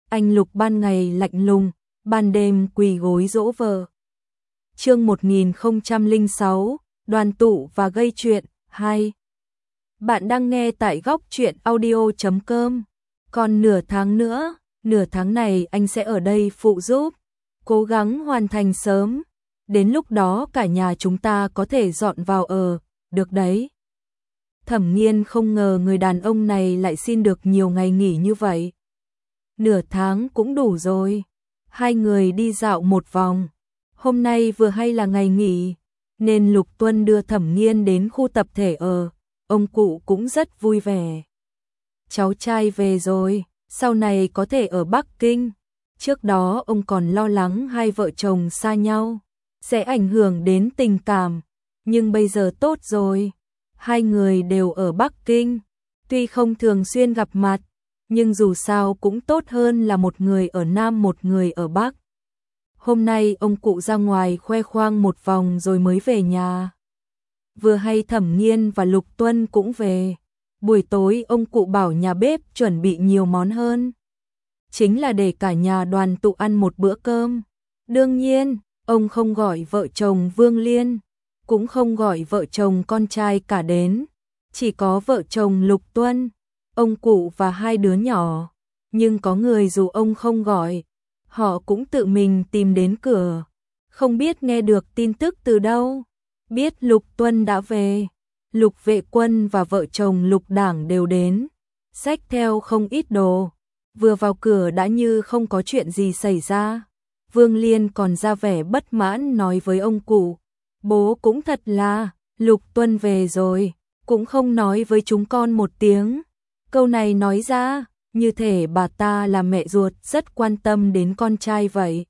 anh Lục ban ngày lạnh lùng, ban đêm quỳ gối dỗ vợ. Chương 1006, đoàn tụ và gây chuyện 2. Bạn đang nghe tại góc truyện audio.com. Còn nửa tháng này anh sẽ ở đây phụ giúp, cố gắng hoàn thành sớm. Đến lúc đó cả nhà chúng ta có thể dọn vào ở, được đấy. Thẩm Nghiên không ngờ người đàn ông này lại xin được nhiều ngày nghỉ như vậy. Nửa tháng cũng đủ rồi. Hai người đi dạo một vòng. Hôm nay vừa hay là ngày nghỉ, nên Lục Tuân đưa Thẩm Nghiên đến khu tập thể ở. Ông cụ cũng rất vui vẻ. Cháu trai về rồi, sau này có thể ở Bắc Kinh. Trước đó ông còn lo lắng hai vợ chồng xa nhau sẽ ảnh hưởng đến tình cảm, nhưng bây giờ tốt rồi. Hai người đều ở Bắc Kinh, tuy không thường xuyên gặp mặt, nhưng dù sao cũng tốt hơn là một người ở Nam một người ở Bắc. Hôm nay ông cụ ra ngoài khoe khoang một vòng rồi mới về nhà. Vừa hay Thẩm Nghiên và Lục Tuân cũng về. Buổi tối ông cụ bảo nhà bếp chuẩn bị nhiều món hơn, chính là để cả nhà đoàn tụ ăn một bữa cơm. Đương nhiên, ông không gọi vợ chồng Vương Liên, cũng không gọi vợ chồng con trai cả đến, chỉ có vợ chồng Lục Tuân, ông cụ và hai đứa nhỏ. Nhưng có người dù ông không gọi, họ cũng tự mình tìm đến cửa. Không biết nghe được tin tức từ đâu, biết Lục Tuân đã về. Lục Vệ Quân và vợ chồng Lục Đảng đều đến, xách theo không ít đồ. Vừa vào cửa đã như không có chuyện gì xảy ra. Vương Liên còn ra vẻ bất mãn nói với ông cụ, bố cũng thật là, Lục Tuân về rồi, cũng không nói với chúng con một tiếng. Câu này nói ra, như thể bà ta là mẹ ruột rất quan tâm đến con trai vậy.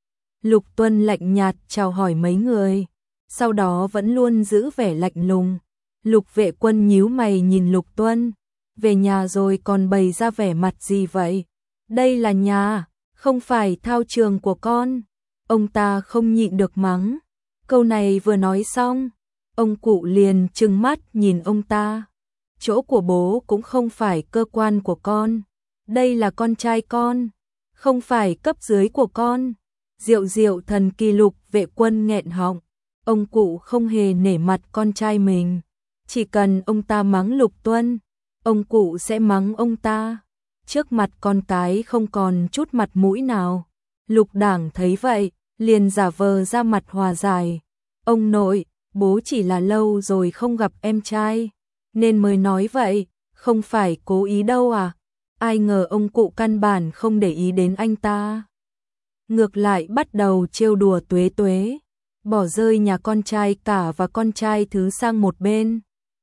Lục Tuân lạnh nhạt chào hỏi mấy người, sau đó vẫn luôn giữ vẻ lạnh lùng. Lục Vệ Quân nhíu mày nhìn Lục Tuân, về nhà rồi còn bày ra vẻ mặt gì vậy? Đây là nhà, không phải thao trường của con. Ông ta không nhịn được mắng. Câu này vừa nói xong, ông cụ liền trừng mắt nhìn ông ta. Chỗ của bố cũng không phải cơ quan của con. Đây là con trai con, không phải cấp dưới của con. Diệu diệu thần kỳ. Lục Vệ Quân nghẹn họng. Ông cụ không hề nể mặt con trai mình. Chỉ cần ông ta mắng Lục Tuân, ông cụ sẽ mắng ông ta. Trước mặt con cái không còn chút mặt mũi nào. Lục Đảng thấy vậy, liền giả vờ ra mặt hòa giải. Ông nội, bố chỉ là lâu rồi không gặp em trai, nên mới nói vậy, không phải cố ý đâu à. Ai ngờ ông cụ căn bản không để ý đến anh ta. Ngược lại bắt đầu trêu đùa Tuế Tuế, bỏ rơi nhà con trai cả và con trai thứ sang một bên.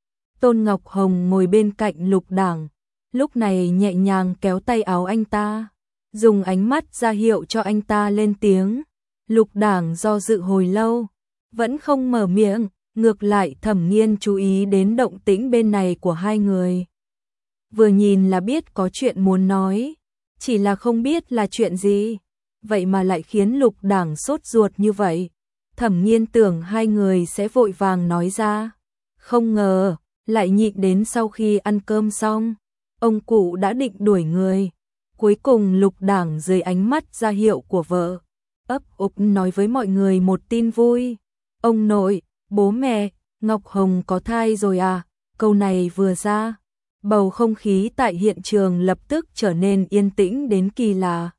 Tôn Ngọc Hồng ngồi bên cạnh Lục Đảng, lúc này nhẹ nhàng kéo tay áo anh ta, dùng ánh mắt ra hiệu cho anh ta lên tiếng. Lục Đảng do dự hồi lâu, vẫn không mở miệng, ngược lại Thẩm Nghiên chú ý đến động tĩnh bên này của hai người. Vừa nhìn là biết có chuyện muốn nói, chỉ là không biết là chuyện gì, vậy mà lại khiến Lục Đảng sốt ruột như vậy. Thẩm Nghiên tưởng hai người sẽ vội vàng nói ra, không ngờ lại nhịn đến sau khi ăn cơm xong. Ông cụ đã định đuổi người. Cuối cùng Lục Đảng dưới ánh mắt ra hiệu của vợ, ấp ục nói với mọi người một tin vui. Ông nội, bố mẹ, Ngọc Hồng có thai rồi à? Câu này vừa ra, bầu không khí tại hiện trường lập tức trở nên yên tĩnh đến kỳ lạ.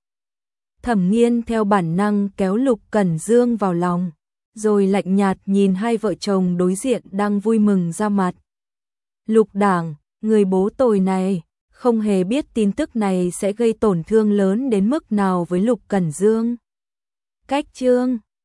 Thẩm Nghiên theo bản năng kéo Lục Cẩn Dương vào lòng, rồi lạnh nhạt nhìn hai vợ chồng đối diện đang vui mừng ra mặt. Lục Đảng, người bố tồi này, không hề biết tin tức này sẽ gây tổn thương lớn đến mức nào với Lục Cẩn Dương. Cách chương